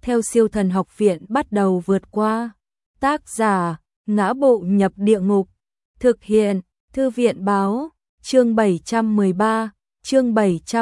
theo Siêu Thần Học Viện bắt đầu vượt qua. Tác giả: Ngã Bộ Nhập Địa Ngục. Thực hiện: Thư viện báo. Chương 713, chương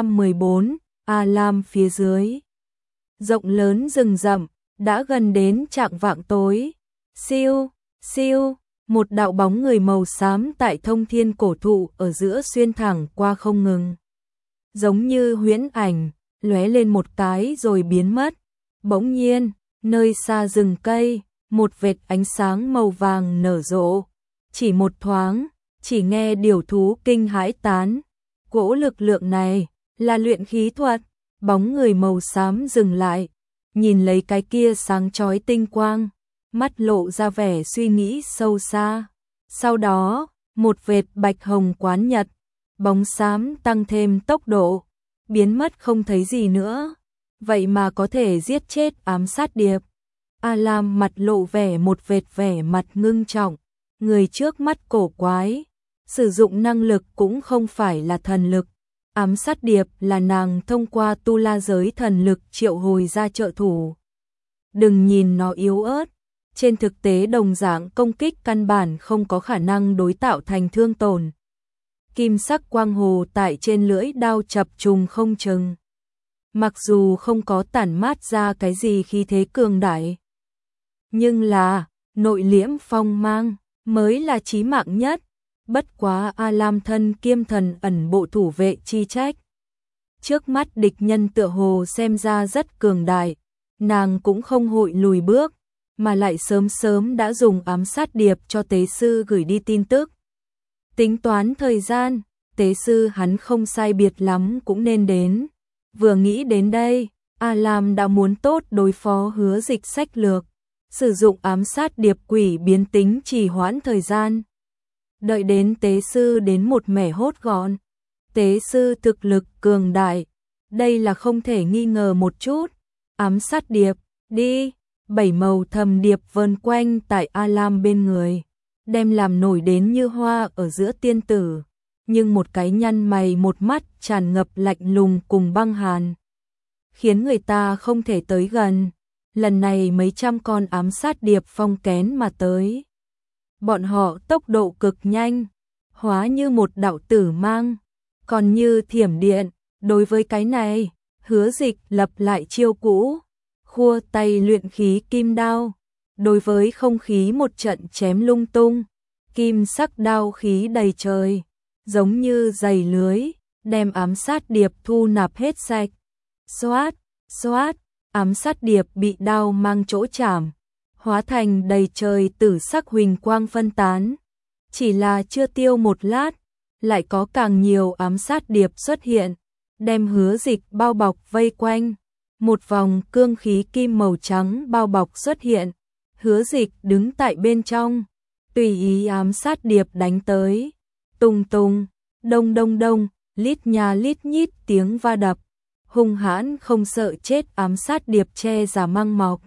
714, A Lam phía dưới. Rộng lớn rừng rậm, đã gần đến chạng vạng tối. Siêu, siêu, một đạo bóng người màu xám tại thông thiên cổ thụ ở giữa xuyên thẳng qua không ngừng. Giống như huyễn ảnh, lóe lên một cái rồi biến mất. Bỗng nhiên, nơi xa rừng cây, một vệt ánh sáng màu vàng nở rộ. Chỉ một thoáng, chỉ nghe điểu thú kinh hãi tán. Cỗ lực lượng này là luyện khí thuật. Bóng người màu xám dừng lại, nhìn lấy cái kia sáng chói tinh quang, mắt lộ ra vẻ suy nghĩ sâu xa. Sau đó, một vệt bạch hồng quán nhật, bóng xám tăng thêm tốc độ, biến mất không thấy gì nữa. Vậy mà có thể giết chết ám sát điệp. A Lam mặt lộ vẻ một vệt vẻ mặt ngưng trọng, người trước mắt cổ quái, sử dụng năng lực cũng không phải là thần lực. Ám sát điệp là nàng thông qua tu la giới thần lực triệu hồi ra trợ thủ. Đừng nhìn nó yếu ớt, trên thực tế đồng dạng công kích căn bản không có khả năng đối tạo thành thương tổn. Kim sắc quang hồ tại trên lưỡi đao chập trùng không chừng. Mặc dù không có tản mát ra cái gì khí thế cường đại, nhưng là nội liễm phong mang mới là chí mạng nhất. Bất quá A Lam thân kiêm thần ẩn bộ thủ vệ chi trách. Trước mắt địch nhân tựa hồ xem ra rất cường đại, nàng cũng không hội lùi bước, mà lại sớm sớm đã dùng ám sát điệp cho tế sư gửi đi tin tức. Tính toán thời gian, tế sư hắn không sai biệt lắm cũng nên đến. Vừa nghĩ đến đây, A Lam đã muốn tốt đối phó Hứa Dịch sách lược, sử dụng ám sát điệp quỷ biến tính trì hoãn thời gian. Đợi đến tế sư đến một mẻ hốt gọn. Tế sư thực lực cường đại, đây là không thể nghi ngờ một chút. Ám sát điệp, đi. 7 màu thầm điệp vờn quanh tại A Lam bên người, đem làm nổi đến như hoa ở giữa tiên tử. Nhưng một cái nhăn mày một mắt tràn ngập lạnh lùng cùng băng hàn, khiến người ta không thể tới gần. Lần này mấy trăm con ám sát điệp phong kén mà tới. Bọn họ tốc độ cực nhanh, hóa như một đạo tử mang, còn như thiểm điện. Đối với cái này, Hứa Dịch lập lại chiêu cũ, khua tay luyện khí kim đao, đối với không khí một trận chém lung tung, kim sắc đao khí đầy trời, giống như dày lưới, đem ám sát điệp thu nạp hết sạch. Xoát, xoát, ám sát điệp bị đao mang chỗ chảm, hóa thành đầy trời tử sắc huỳnh quang phân tán. Chỉ là chưa tiêu một lát, lại có càng nhiều ám sát điệp xuất hiện, đem Hứa Dịch bao bọc vây quanh. Một vòng cương khí kim màu trắng bao bọc xuất hiện, Hứa Dịch đứng tại bên trong, tùy ý ám sát điệp đánh tới. Tùng tùng, đông đông đông, lít nha lít nhít tiếng va đập, hung hãn không sợ chết ám sát điệp che giả mang mọc.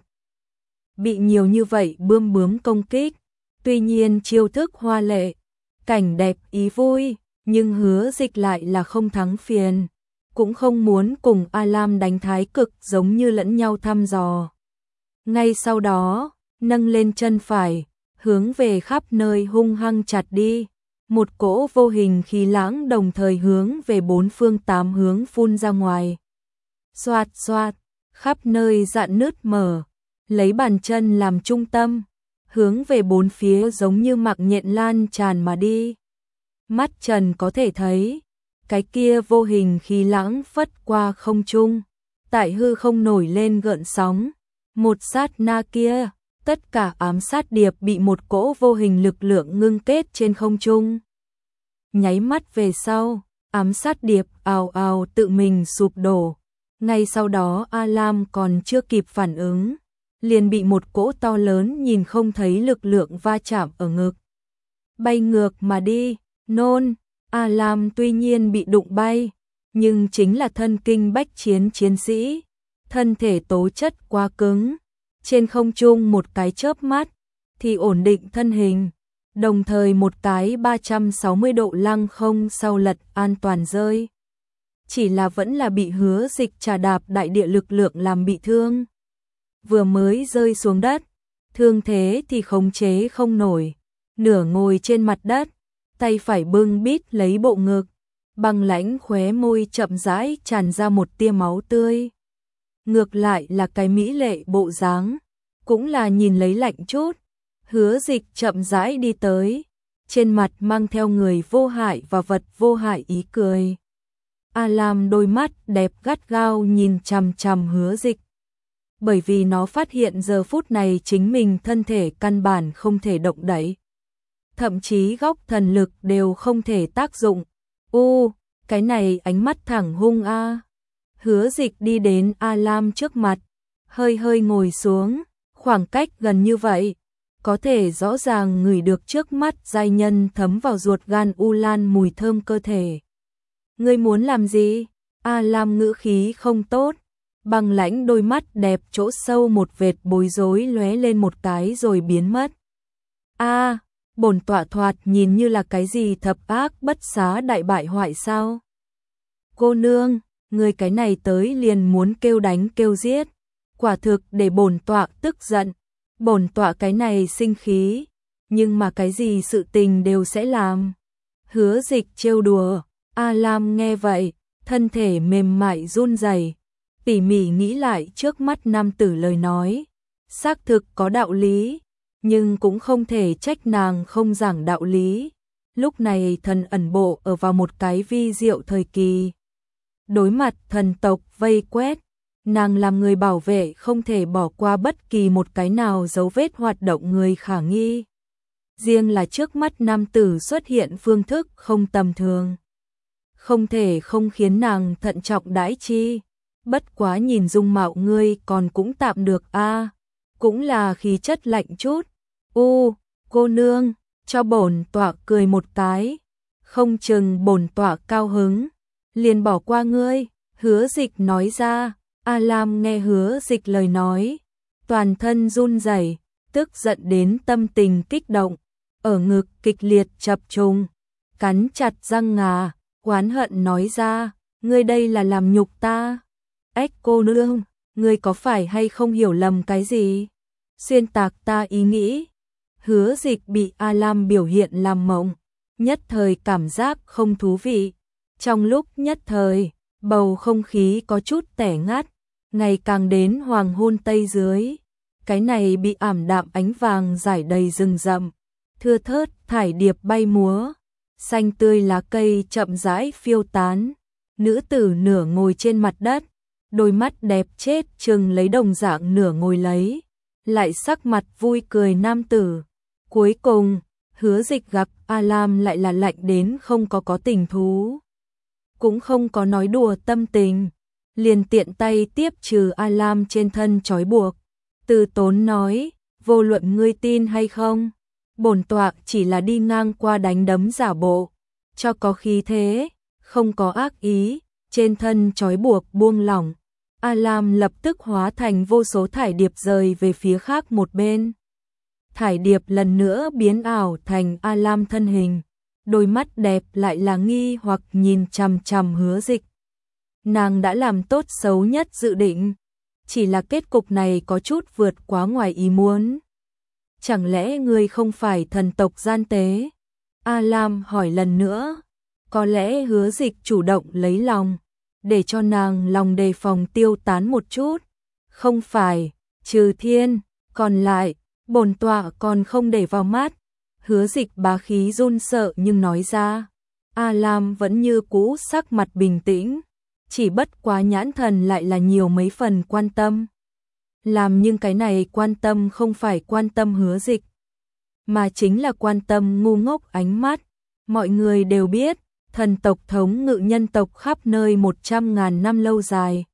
Bị nhiều như vậy bươm bướm công kích, tuy nhiên chiêu thức hoa lệ, cảnh đẹp ý vui, nhưng Hứa Dịch lại là không thắng phiền, cũng không muốn cùng A Lam đánh thái cực giống như lẫn nhau thăm dò. Ngay sau đó, nâng lên chân phải, hướng về khắp nơi hung hăng chặt đi. Một cỗ vô hình khí lãng đồng thời hướng về bốn phương tám hướng phun ra ngoài. Xoạt xoạt, khắp nơi rạn nứt mở, lấy bàn chân làm trung tâm, hướng về bốn phía giống như mạng nhện lan tràn mà đi. Mắt Trần có thể thấy, cái kia vô hình khí lãng phất qua không trung, tại hư không nổi lên gợn sóng. Một sát na kia, tất cả ám sát điệp bị một cỗ vô hình lực lượng ngưng kết trên không trung. Nháy mắt về sau, ám sát điệp ào ào tự mình sụp đổ. Ngay sau đó A Lam còn chưa kịp phản ứng, liền bị một cỗ to lớn nhìn không thấy lực lượng va chạm ở ngực. Bay ngược mà đi, nôn. A Lam tuy nhiên bị đụng bay, nhưng chính là thân kinh bách chiến chiến sĩ, thân thể tố chất quá cứng, trên không trung một cái chớp mắt thì ổn định thân hình, đồng thời một cái 360 độ lăng không sau lật an toàn rơi. Chỉ là vẫn là bị Hứa Dịch trà đạp đại địa lực lượng làm bị thương. vừa mới rơi xuống đất, thương thế thì khống chế không nổi, nửa ngồi trên mặt đất, tay phải bưng bít lấy bộ ngực, băng lãnh khóe môi chậm rãi tràn ra một tia máu tươi. Ngược lại là cái mỹ lệ bộ dáng, cũng là nhìn lấy lạnh chút. Hứa Dịch chậm rãi đi tới, trên mặt mang theo người vô hại và vật vô hại ý cười. A Lam đôi mắt đẹp gắt gao nhìn chằm chằm Hứa Dịch. Bởi vì nó phát hiện giờ phút này chính mình thân thể căn bản không thể động đậy. Thậm chí góc thần lực đều không thể tác dụng. Cái này ánh mắt thẳng hung a. Hứa Dịch đi đến A Lam trước mặt, hơi hơi ngồi xuống, khoảng cách gần như vậy, có thể rõ ràng ngửi được trước mắt giai nhân thấm vào ruột gan u lan mùi thơm cơ thể. Ngươi muốn làm gì? A Lam ngữ khí không tốt, băng lãnh đôi mắt đẹp chỗ sâu một vệt bối rối lóe lên một cái rồi biến mất. Bổn tọa thoạt nhìn như là cái gì thập ác bất xá đại bại hoại sao? Cô nương, người cái này tới liền muốn kêu đánh kêu giết, quả thực để bổn tọa tức giận. Bổn tọa cái này sinh khí, nhưng mà cái gì sự tình đều sẽ làm. Hứa Dịch trêu đùa. A Lam nghe vậy, thân thể mềm mại run rẩy, tỉ mỉ nghĩ lại trước mắt nam tử lời nói, xác thực có đạo lý, nhưng cũng không thể trách nàng không giảng đạo lý. Lúc này thần ẩn bộ ở vào một cái vi diệu thời kỳ. Đối mặt thần tộc vây quét, nàng làm người bảo vệ không thể bỏ qua bất kỳ một cái nào dấu vết hoạt động người khả nghi. Riêng là trước mắt nam tử xuất hiện phương thức không tầm thường, không thể không khiến nàng thận trọng đãi chi. Bất quá nhìn dung mạo ngươi còn cũng tạm được a, cũng là khí chất lạnh chút. Cô nương, cho bổn tọa cười một cái, không chừng bổn tọa cao hứng, liền bỏ qua ngươi. Hứa Dịch nói ra. A Lam nghe Hứa Dịch lời nói, toàn thân run rẩy, tức giận đến tâm tình kích động, ở ngực kịch liệt chập trùng, cắn chặt răng ngà, oán hận nói ra, ngươi đây là làm nhục ta. Cô nương, ngươi có phải hay không hiểu lầm cái gì? Xuyên tạc ta ý nghĩ. Hứa Dịch bị A Lam biểu hiện làm mộng, nhất thời cảm giác không thú vị. Trong lúc nhất thời, bầu không khí có chút tẻ ngắt, ngày càng đến hoàng hôn tây dưới. Cái này bị ảm đạm ánh vàng rải đầy rừng rậm, thưa thớt thải điệp bay múa, xanh tươi lá cây chậm rãi phiêu tán. Nữ tử nửa ngồi trên mặt đất, đôi mắt đẹp chết chừng lấy đồng dạng nửa ngồi lấy, lại sắc mặt vui cười nam tử. Cuối cùng, Hứa Dịch gặp A Lam lại là lạnh đến không có tình thú, cũng không có nói đùa tâm tình, liền tiện tay tiếp trừ A Lam trên thân trói buộc, từ tốn nói, vô luận ngươi tin hay không, bổn tọa chỉ là đi ngang qua đánh đấm giả bộ, cho có khí thế, không có ác ý. Trên thân trói buộc buông lỏng, A Lam lập tức hóa thành vô số thải điệp rời về phía khác một bên. Thải điệp lần nữa biến ảo thành A Lam thân hình, đôi mắt đẹp lại là nghi hoặc nhìn chằm chằm Hứa Dịch. Nàng đã làm tốt xấu nhất dự định, chỉ là kết cục này có chút vượt quá ngoài ý muốn. Chẳng lẽ ngươi không phải thần tộc gian tế? A Lam hỏi lần nữa. Có lẽ Hứa Dịch chủ động lấy lòng, để cho nàng lòng đề phòng tiêu tán một chút. Không phải, trừ thiên, còn lại, bổn tọa còn không để vào mắt. Hứa Dịch bá khí run sợ nhưng nói ra. A Lam vẫn như cũ sắc mặt bình tĩnh, chỉ bất quá nhãn thần lại là nhiều mấy phần quan tâm. Làm nhưng cái này quan tâm không phải quan tâm Hứa Dịch, mà chính là quan tâm ngu ngốc ánh mắt. Mọi người đều biết, thần tộc thống ngự nhân tộc khắp nơi 100.000 năm lâu dài.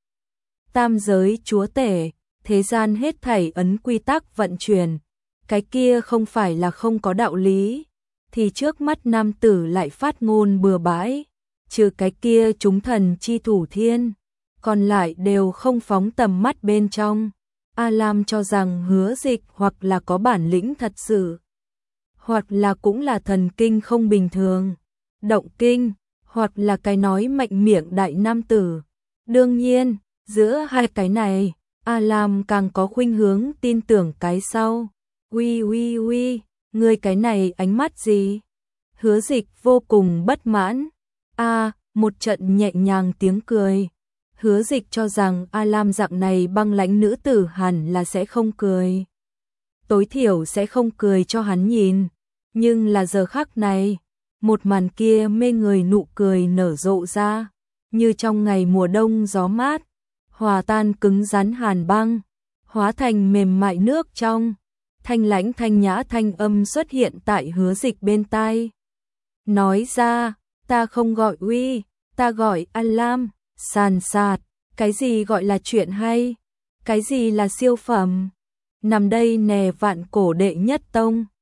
Tam giới chúa tể, thế gian hết thảy ấn quy tắc vận chuyển. Cái kia không phải là không có đạo lý, thì trước mắt nam tử lại phát ngôn bừa bãi. Trừ cái kia chúng thần chi thủ thiên, còn lại đều không phóng tầm mắt bên trong. A Lam cho rằng Hứa Dịch hoặc là có bản lĩnh thật sự, hoặc là cũng là thần kinh không bình thường, động kinh, hoặc là cái nói mạnh miệng đại nam tử. Đương nhiên, giữa hai cái này, A Lam càng có khuynh hướng tin tưởng cái sau. Uy uy uy, ngươi cái này ánh mắt gì? Hứa Dịch vô cùng bất mãn. Một trận nhẹ nhàng tiếng cười. Hứa Dịch cho rằng A Lam dạng này băng lãnh nữ tử hẳn là sẽ không cười. Tối thiểu sẽ không cười cho hắn nhìn. Nhưng là giờ khắc này, một màn kia mê người nụ cười nở rộ ra, như trong ngày mùa đông gió mát, hòa tan cứng rắn hàn băng, hóa thành mềm mại nước trong. Thanh lãnh thanh nhã thanh âm xuất hiện tại Hứa Dịch bên tai. Nói ra, ta không gọi Uy, ta gọi A Lam. Sàn sạt, cái gì gọi là chuyện hay? Cái gì là siêu phẩm? Nằm đây nè vạn cổ đệ nhất tông.